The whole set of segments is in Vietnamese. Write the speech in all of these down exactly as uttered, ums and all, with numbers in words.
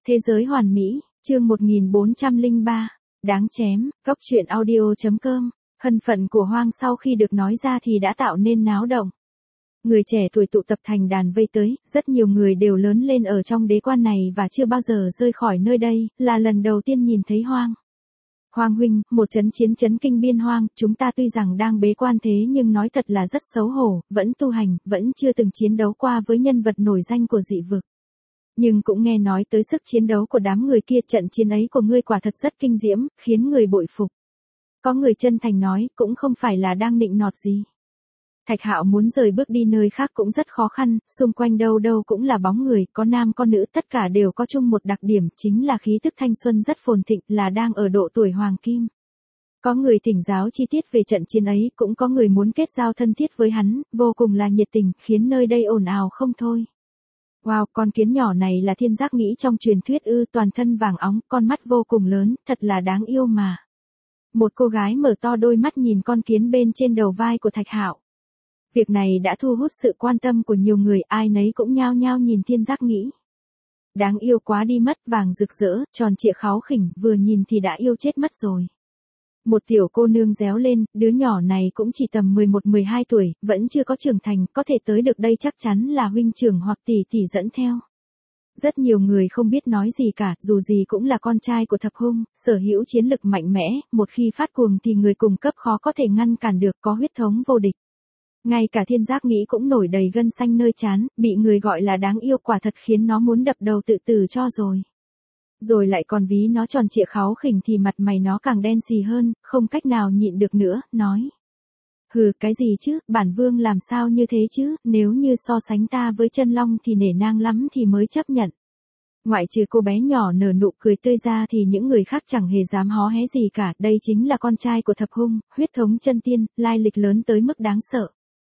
Thế giới hoàn mỹ, chương một nghìn bốn trăm lẻ ba, đáng chém, góc truyện audio chấm com, thân phận của Hoang sau khi được nói ra thì đã tạo nên náo động. Người trẻ tuổi tụ tập thành đàn vây tới, rất nhiều người đều lớn lên ở trong đế quan này và chưa bao giờ rời khỏi nơi đây, là lần đầu tiên nhìn thấy Hoang. Hoang huynh, một chấn chiến chấn kinh biên Hoang, chúng ta tuy rằng đang bế quan thế nhưng nói thật là rất xấu hổ, vẫn tu hành, vẫn chưa từng chiến đấu qua với nhân vật nổi danh của dị vực. Nhưng cũng nghe nói tới sức chiến đấu của đám người kia, trận chiến ấy của ngươi quả thật rất kinh diễm, khiến người bội phục. Có người chân thành nói, cũng không phải là đang nịnh nọt gì. Thạch Hạo muốn rời bước đi nơi khác cũng rất khó khăn, xung quanh đâu đâu cũng là bóng người, có nam có nữ, tất cả đều có chung một đặc điểm, chính là khí tức thanh xuân rất phồn thịnh, là đang ở độ tuổi hoàng kim. Có người thỉnh giáo chi tiết về trận chiến ấy, cũng có người muốn kết giao thân thiết với hắn, vô cùng là nhiệt tình, khiến nơi đây ồn ào không thôi. Wow, con kiến nhỏ này là thiên giác nghĩ trong truyền thuyết ư, toàn thân vàng óng, con mắt vô cùng lớn, thật là đáng yêu mà. Một cô gái mở to đôi mắt nhìn con kiến bên trên đầu vai của Thạch Hạo. Việc này đã thu hút sự quan tâm của nhiều người, ai nấy cũng nhao nhao nhìn thiên giác nghĩ. Đáng yêu quá đi mất, vàng rực rỡ, tròn trịa kháu khỉnh, vừa nhìn thì đã yêu chết mất rồi. Một tiểu cô nương réo lên, đứa nhỏ này cũng chỉ tầm mười một mười hai tuổi, vẫn chưa có trưởng thành, có thể tới được đây chắc chắn là huynh trưởng hoặc tỷ tỷ dẫn theo. Rất nhiều người không biết nói gì cả, dù gì cũng là con trai của thập hung, sở hữu chiến lực mạnh mẽ, một khi phát cuồng thì người cùng cấp khó có thể ngăn cản được, có huyết thống vô địch. Ngay cả thiên giác nghĩ cũng nổi đầy gân xanh nơi trán, bị người gọi là đáng yêu quả thật khiến nó muốn đập đầu tự tử cho rồi. Rồi lại còn ví nó tròn trịa kháu khỉnh thì mặt mày nó càng đen xì hơn, không cách nào nhịn được nữa, nói. Hừ, cái gì chứ, bản vương làm sao như thế chứ, nếu như so sánh ta với chân long thì nể nang lắm thì mới chấp nhận. Ngoại trừ cô bé nhỏ nở nụ cười tươi ra thì những người khác chẳng hề dám hó hé gì cả, đây chính là con trai của thập hung, huyết thống chân tiên, lai lịch lớn tới mức đáng sợ.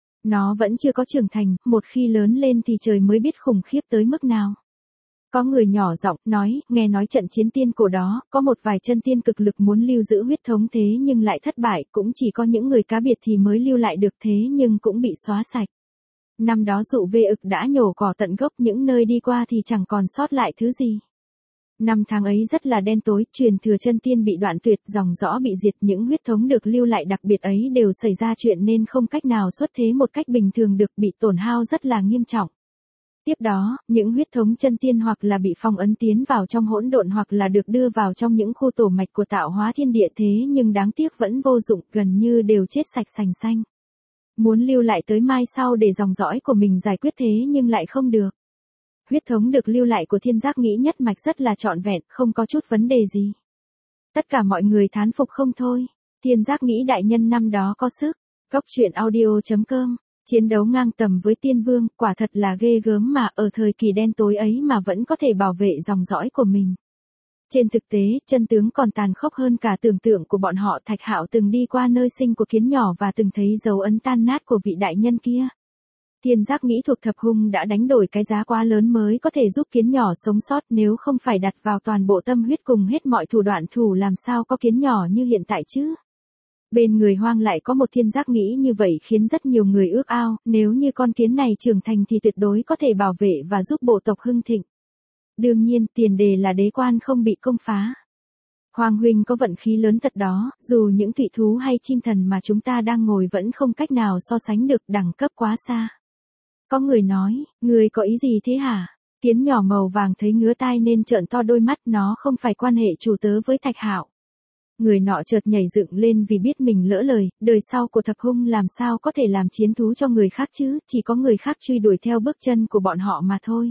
Nó vẫn chưa có trưởng thành, một khi lớn lên thì trời mới biết khủng khiếp tới mức nào. Có người nhỏ giọng nói, nghe nói trận chiến tiên cổ đó, có một vài chân tiên cực lực muốn lưu giữ huyết thống thế nhưng lại thất bại, cũng chỉ có những người cá biệt thì mới lưu lại được thế nhưng cũng bị xóa sạch. Năm đó dụ vê ực đã nhổ cỏ tận gốc, những nơi đi qua thì chẳng còn sót lại thứ gì. Năm tháng ấy rất là đen tối, truyền thừa chân tiên bị đoạn tuyệt, dòng dõi bị diệt, những huyết thống được lưu lại đặc biệt ấy đều xảy ra chuyện nên không cách nào xuất thế một cách bình thường được, bị tổn hao rất là nghiêm trọng. Tiếp đó, những huyết thống chân tiên hoặc là bị phong ấn tiến vào trong hỗn độn hoặc là được đưa vào trong những khu tổ mạch của tạo hóa thiên địa thế nhưng đáng tiếc vẫn vô dụng, gần như đều chết sạch sành xanh. Muốn lưu lại tới mai sau để dòng dõi của mình giải quyết thế nhưng lại không được. Huyết thống được lưu lại của thiên giác nghĩ nhất mạch rất là trọn vẹn, không có chút vấn đề gì. Tất cả mọi người thán phục không thôi. Thiên giác nghĩ đại nhân năm đó có sức. Góc truyện audio chấm com. Chiến đấu ngang tầm với tiên vương, quả thật là ghê gớm mà, ở thời kỳ đen tối ấy mà vẫn có thể bảo vệ dòng dõi của mình. Trên thực tế, chân tướng còn tàn khốc hơn cả tưởng tượng của bọn họ. Thạch Hạo từng đi qua nơi sinh của kiến nhỏ và từng thấy dấu ấn tan nát của vị đại nhân kia. Thiên giác nghĩ thuộc thập hung đã đánh đổi cái giá quá lớn mới có thể giúp kiến nhỏ sống sót, nếu không phải đặt vào toàn bộ tâm huyết cùng hết mọi thủ đoạn thủ làm sao có kiến nhỏ như hiện tại chứ. Bên người Hoang lại có một thiên giác nghĩ như vậy khiến rất nhiều người ước ao, nếu như con kiến này trưởng thành thì tuyệt đối có thể bảo vệ và giúp bộ tộc hưng thịnh. Đương nhiên, tiền đề là đế quan không bị công phá. Hoàng huynh có vận khí lớn thật đó, dù những thủy thú hay chim thần mà chúng ta đang ngồi vẫn không cách nào so sánh được, đẳng cấp quá xa. Có người nói, người có ý gì thế hả? Kiến nhỏ màu vàng thấy ngứa tai nên trợn to đôi mắt, nó không phải quan hệ chủ tớ với Thạch Hạo. Người nọ chợt nhảy dựng lên vì biết mình lỡ lời, đời sau của thập hung làm sao có thể làm chiến thú cho người khác chứ, chỉ có người khác truy đuổi theo bước chân của bọn họ mà thôi.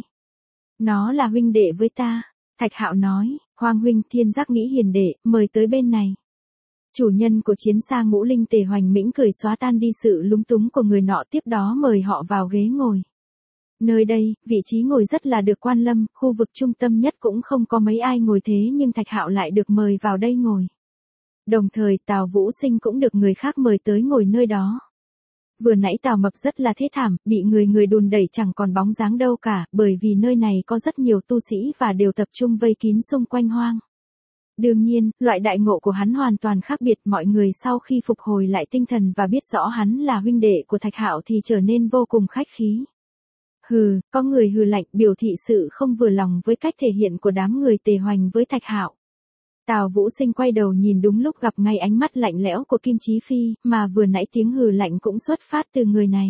Nó là huynh đệ với ta. Thạch Hạo nói, Hoang huynh, thiên giác nghĩ hiền đệ, mời tới bên này. Chủ nhân của chiến xa ngũ linh tề hoành mĩnh cười xóa tan đi sự lúng túng của người nọ, tiếp đó mời họ vào ghế ngồi. Nơi đây, vị trí ngồi rất là được quan lâm, khu vực trung tâm nhất cũng không có mấy ai ngồi thế nhưng Thạch Hạo lại được mời vào đây ngồi. Đồng thời Tào Vũ Sinh cũng được người khác mời tới ngồi nơi đó. Vừa nãy Tào Mập rất là thê thảm, bị người người đùn đẩy chẳng còn bóng dáng đâu cả, bởi vì nơi này có rất nhiều tu sĩ và đều tập trung vây kín xung quanh Hoang. Đương nhiên, loại đại ngộ của hắn hoàn toàn khác biệt, mọi người sau khi phục hồi lại tinh thần và biết rõ hắn là huynh đệ của Thạch Hạo thì trở nên vô cùng khách khí. Hừ, có người hừ lạnh biểu thị sự không vừa lòng với cách thể hiện của đám người Tề Hoành với Thạch Hạo. Tào Vũ Sinh quay đầu nhìn đúng lúc gặp ngay ánh mắt lạnh lẽo của Kim Chí Phi, mà vừa nãy tiếng hừ lạnh cũng xuất phát từ người này.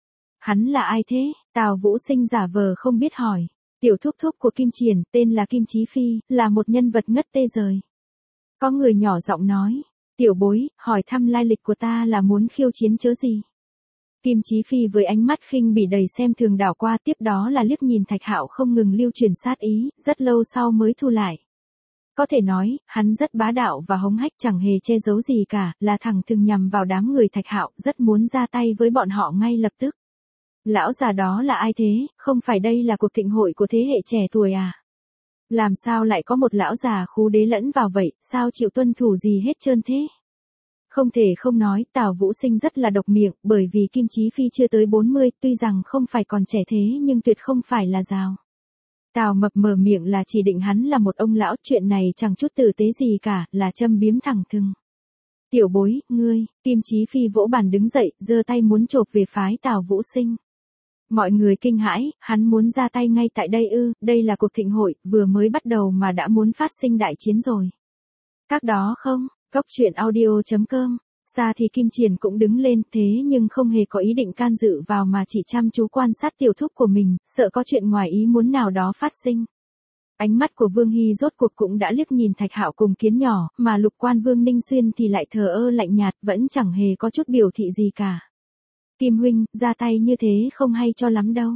Hắn là ai thế? Tào Vũ Sinh giả vờ không biết hỏi. Tiểu thúc thúc của Kim Triển, tên là Kim Chí Phi, là một nhân vật ngất tê rời. Có người nhỏ giọng nói. Tiểu bối, hỏi thăm lai lịch của ta là muốn khiêu chiến chớ gì? Kim Chí Phi với ánh mắt khinh bỉ đầy xem thường đảo qua, tiếp đó là liếc nhìn Thạch Hạo không ngừng lưu truyền sát ý, rất lâu sau mới thu lại. Có thể nói, hắn rất bá đạo và hống hách, chẳng hề che giấu gì cả, là thẳng thừng nhằm vào đám người Thạch Hạo, rất muốn ra tay với bọn họ ngay lập tức. Lão già đó là ai thế, không phải đây là cuộc thịnh hội của thế hệ trẻ tuổi à? Làm sao lại có một lão già khú đế lẫn vào vậy, sao chịu tuân thủ gì hết trơn thế? Không thể không nói, Tào Vũ Sinh rất là độc miệng, bởi vì Kim Chí Phi chưa tới bốn mươi, tuy rằng không phải còn trẻ thế nhưng tuyệt không phải là giàu. Tào Mập mở miệng là chỉ định hắn là một ông lão, chuyện này chẳng chút tử tế gì cả, là châm biếm thẳng thừng. Tiểu bối, ngươi, Kim Chí Phi vỗ bàn đứng dậy, giơ tay muốn chộp về phái Tào Vũ Sinh. Mọi người kinh hãi, hắn muốn ra tay ngay tại đây ư, đây là cuộc thịnh hội, vừa mới bắt đầu mà đã muốn phát sinh đại chiến rồi. Các đó không, Cốc truyện audio chấm com. Xa thì Kim Triển cũng đứng lên, thế nhưng không hề có ý định can dự vào mà chỉ chăm chú quan sát tiểu thúc của mình, sợ có chuyện ngoài ý muốn nào đó phát sinh. Ánh mắt của Vương Hy rốt cuộc cũng đã liếc nhìn Thạch Hạo cùng Kiến Nhỏ, mà Lục Quan Vương Ninh Xuyên thì lại thờ ơ lạnh nhạt, vẫn chẳng hề có chút biểu thị gì cả. Kim huynh, ra tay như thế không hay cho lắm đâu.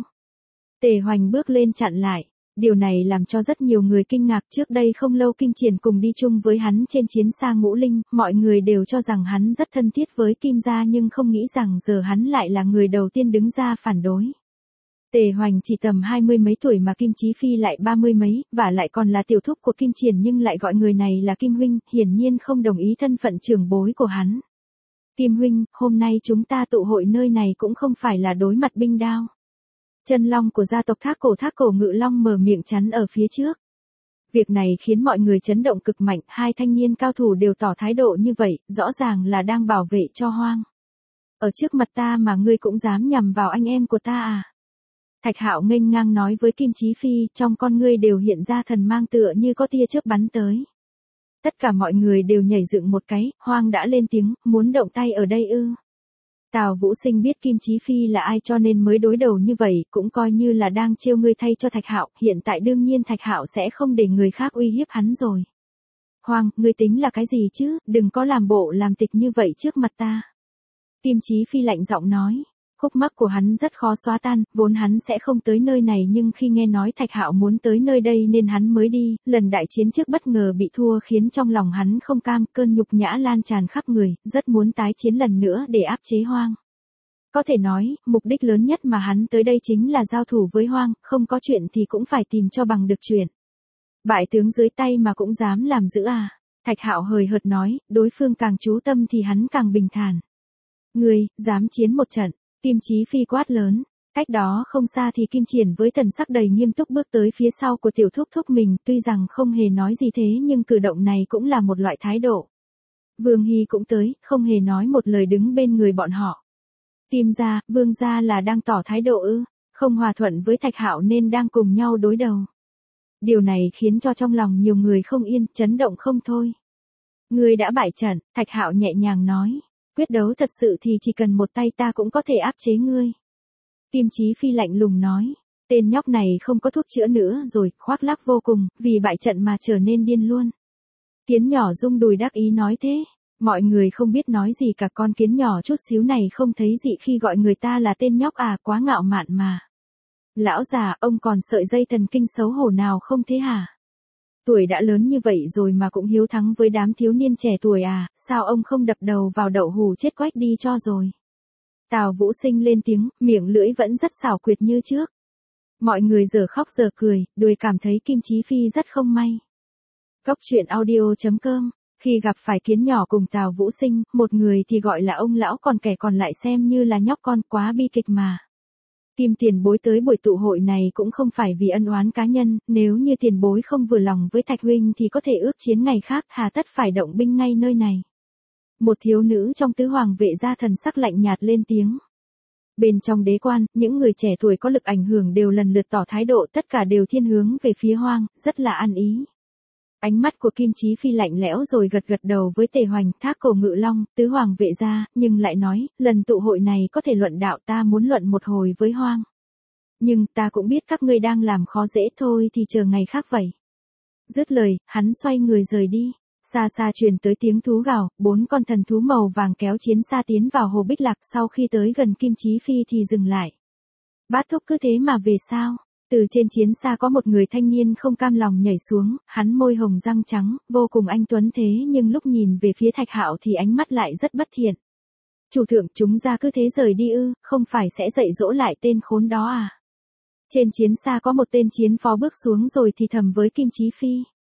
Tề Hoành bước lên chặn lại. Điều này làm cho rất nhiều người kinh ngạc, trước đây không lâu Kim Triển cùng đi chung với hắn trên chiến xa Ngũ Linh, mọi người đều cho rằng hắn rất thân thiết với Kim gia nhưng không nghĩ rằng giờ hắn lại là người đầu tiên đứng ra phản đối. Tề Hoành chỉ tầm hai mươi mấy tuổi mà Kim Chí Phi lại ba mươi mấy, và lại còn là tiểu thúc của Kim Triển nhưng lại gọi người này là Kim huynh, hiển nhiên không đồng ý thân phận trưởng bối của hắn. Kim huynh, hôm nay chúng ta tụ hội nơi này cũng không phải là đối mặt binh đao. Chân long của gia tộc Thác Cổ Thác Cổ Ngự Long mở miệng chắn ở phía trước. Việc này khiến mọi người chấn động cực mạnh, hai thanh niên cao thủ đều tỏ thái độ như vậy, rõ ràng là đang bảo vệ cho Hoang. Ở trước mặt ta mà ngươi cũng dám nhằm vào anh em của ta à? Thạch Hạo nghênh ngang nói với Kim Chí Phi, trong con ngươi đều hiện ra thần mang tựa như có tia chớp bắn tới. Tất cả mọi người đều nhảy dựng một cái, Hoang đã lên tiếng, muốn động tay ở đây ư? Tào Vũ Sinh biết Kim Chí Phi là ai cho nên mới đối đầu như vậy, cũng coi như là đang trêu ngươi thay cho Thạch Hạo, hiện tại đương nhiên Thạch Hạo sẽ không để người khác uy hiếp hắn rồi. Hoang, ngươi tính là cái gì chứ, đừng có làm bộ làm tịch như vậy trước mặt ta. Kim Chí Phi lạnh giọng nói, khúc mắc của hắn rất khó xóa tan, vốn hắn sẽ không tới nơi này nhưng khi nghe nói Thạch Hạo muốn tới nơi đây nên hắn mới đi, lần đại chiến trước bất ngờ bị thua khiến trong lòng hắn không cam, cơn nhục nhã lan tràn khắp người, rất muốn tái chiến lần nữa để áp chế Hoang. Có thể nói, mục đích lớn nhất mà hắn tới đây chính là giao thủ với Hoang, không có chuyện thì cũng phải tìm cho bằng được chuyện. Bại tướng dưới tay mà cũng dám làm dữ à? Thạch Hạo hời hợt nói, đối phương càng chú tâm thì hắn càng bình thản. Ngươi, dám chiến một trận. Kim Chí Phi quát lớn, cách đó không xa thì Kim Triển với thần sắc đầy nghiêm túc bước tới phía sau của tiểu thúc thúc mình, tuy rằng không hề nói gì thế nhưng cử động này cũng là một loại thái độ. Vương Hy cũng tới, không hề nói một lời đứng bên người bọn họ. Kim gia, Vương gia là đang tỏ thái độ ư, không hòa thuận với Thạch Hạo nên đang cùng nhau đối đầu. Điều này khiến cho trong lòng nhiều người không yên, chấn động không thôi. Ngươi đã bại trận, Thạch Hạo nhẹ nhàng nói. Quyết đấu thật sự thì chỉ cần một tay ta cũng có thể áp chế ngươi. Kim Chí Phi lạnh lùng nói, tên nhóc này không có thuốc chữa nữa rồi, khoác lác vô cùng, vì bại trận mà trở nên điên luôn. Kiến Nhỏ rung đùi đắc ý nói thế, mọi người không biết nói gì cả, con kiến nhỏ chút xíu này không thấy dị khi gọi người ta là tên nhóc à, quá ngạo mạn mà. Lão già, ông còn sợi dây thần kinh xấu hổ nào không thế hả? Tuổi đã lớn như vậy rồi mà cũng hiếu thắng với đám thiếu niên trẻ tuổi à, sao ông không đập đầu vào đậu hù chết quách đi cho rồi. Tào Vũ Sinh lên tiếng, miệng lưỡi vẫn rất xảo quyệt như trước. Mọi người giờ khóc giờ cười, đùi cảm thấy Kim Chí Phi rất không may. Cốc truyện audio chấm com, khi gặp phải Kiến Nhỏ cùng Tào Vũ Sinh, một người thì gọi là ông lão còn kẻ còn lại xem như là nhóc con, quá bi kịch mà. Kim tiền bối tới buổi tụ hội này cũng không phải vì ân oán cá nhân, nếu như tiền bối không vừa lòng với Thạch huynh thì có thể ước chiến ngày khác, hà tất phải động binh ngay nơi này. Một thiếu nữ trong tứ hoàng vệ gia thần sắc lạnh nhạt lên tiếng. Bên trong đế quan, những người trẻ tuổi có lực ảnh hưởng đều lần lượt tỏ thái độ, tất cả đều thiên hướng về phía Hoang, rất là ăn ý. Ánh mắt của Kim Chí Phi lạnh lẽo rồi gật gật đầu với Tề Hoành, Thác Cổ Ngự Long, tứ hoàng vệ gia, nhưng lại nói, lần tụ hội này có thể luận đạo, ta muốn luận một hồi với Hoang. Nhưng ta cũng biết các ngươi đang làm khó dễ, thôi thì chờ ngày khác vậy. Dứt lời, hắn xoay người rời đi. Xa xa truyền tới tiếng thú gào, bốn con thần thú màu vàng kéo chiến xa tiến vào hồ Bích Lạc, sau khi tới gần Kim Chí Phi thì dừng lại. Bát thúc cứ thế mà về sao? Từ trên chiến xa có một người thanh niên không cam lòng nhảy xuống, hắn môi hồng răng trắng, vô cùng anh tuấn thế nhưng lúc nhìn về phía Thạch Hạo thì ánh mắt lại rất bất thiện. Chủ thượng, chúng ra cứ thế rời đi ư, không phải sẽ dạy dỗ lại tên khốn đó à? Trên chiến xa có một tên chiến phó bước xuống rồi thì thầm với Kim Chí Phi.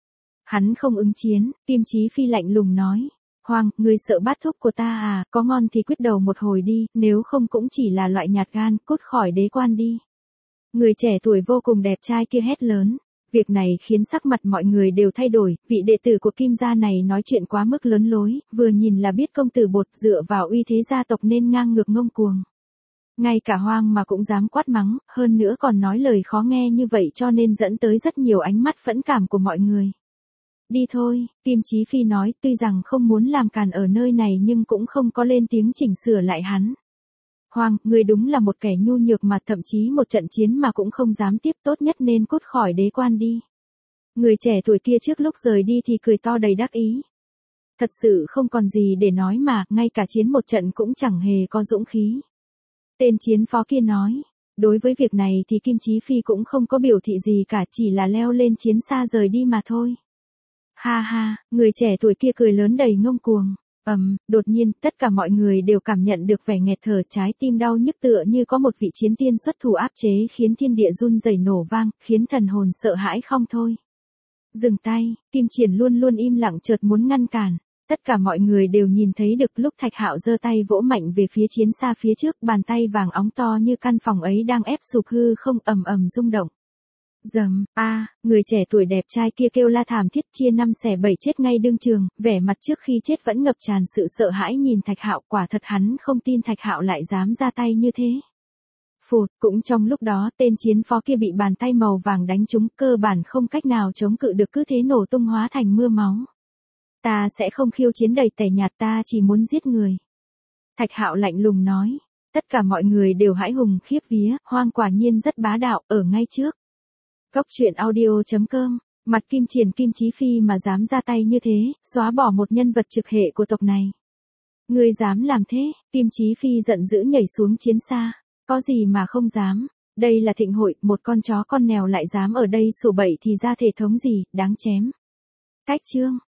Hắn không ứng chiến, Kim Chí Phi lạnh lùng nói. Hoàng, ngươi sợ bát thúc của ta à, có ngon thì quyết đầu một hồi đi, nếu không cũng chỉ là loại nhạt gan, cút khỏi đế quan đi. Người trẻ tuổi vô cùng đẹp trai kia hét lớn. Việc này khiến sắc mặt mọi người đều thay đổi, vị đệ tử của Kim gia này nói chuyện quá mức lớn lối, vừa nhìn là biết công tử bột dựa vào uy thế gia tộc nên ngang ngược ngông cuồng. Ngay cả Hoang mà cũng dám quát mắng, hơn nữa còn nói lời khó nghe như vậy cho nên dẫn tới rất nhiều ánh mắt phẫn cảm của mọi người. Đi thôi, Kim Chí Phi nói, tuy rằng không muốn làm càn ở nơi này nhưng cũng không có lên tiếng chỉnh sửa lại hắn. Hoang, ngươi đúng là một kẻ nhu nhược mà thậm chí một trận chiến mà cũng không dám tiếp, tốt nhất nên cút khỏi đế quan đi. Người trẻ tuổi kia trước lúc rời đi thì cười to đầy đắc ý. Thật sự không còn gì để nói mà, ngay cả chiến một trận cũng chẳng hề có dũng khí. Tên chiến phó kia nói, đối với việc này thì Kim Chí Phi cũng không có biểu thị gì cả, chỉ là leo lên chiến xa rời đi mà thôi. Ha ha, người trẻ tuổi kia cười lớn đầy ngông cuồng. Ầm, um, đột nhiên, tất cả mọi người đều cảm nhận được vẻ nghẹt thở, trái tim đau nhức tựa như có một vị chiến tiên xuất thủ áp chế khiến thiên địa run rẩy nổ vang, khiến thần hồn sợ hãi không thôi. Dừng tay, Kim Triển luôn luôn im lặng chợt muốn ngăn cản. Tất cả mọi người đều nhìn thấy được lúc Thạch Hạo giơ tay vỗ mạnh về phía chiến xa phía trước, bàn tay vàng óng to như căn phòng ấy đang ép sụp hư không, ầm ầm rung động. Dầm, a, à, người trẻ tuổi đẹp trai kia kêu la thảm thiết, chia năm xẻ bảy chết ngay đương trường, vẻ mặt trước khi chết vẫn ngập tràn sự sợ hãi nhìn Thạch Hạo, quả thật hắn không tin Thạch Hạo lại dám ra tay như thế. Phụt, cũng trong lúc đó, tên chiến phó kia bị bàn tay màu vàng đánh trúng, cơ bản không cách nào chống cự được, cứ thế nổ tung hóa thành mưa máu. Ta sẽ không khiêu chiến đầy tẻ nhạt, ta chỉ muốn giết người. Thạch Hạo lạnh lùng nói. Tất cả mọi người đều hãi hùng khiếp vía, Hoang quả nhiên rất bá đạo, ở ngay trước. Cốc truyện audio chấm com, mặt Kim Triển Kim Chí Phi mà dám ra tay như thế, xóa bỏ một nhân vật trực hệ của tộc này. Ngươi dám làm thế, Kim Chí Phi giận dữ nhảy xuống chiến xa, có gì mà không dám, đây là thịnh hội, một con chó con mèo lại dám ở đây sủa bậy thì ra thể thống gì, đáng chém. Cách chương.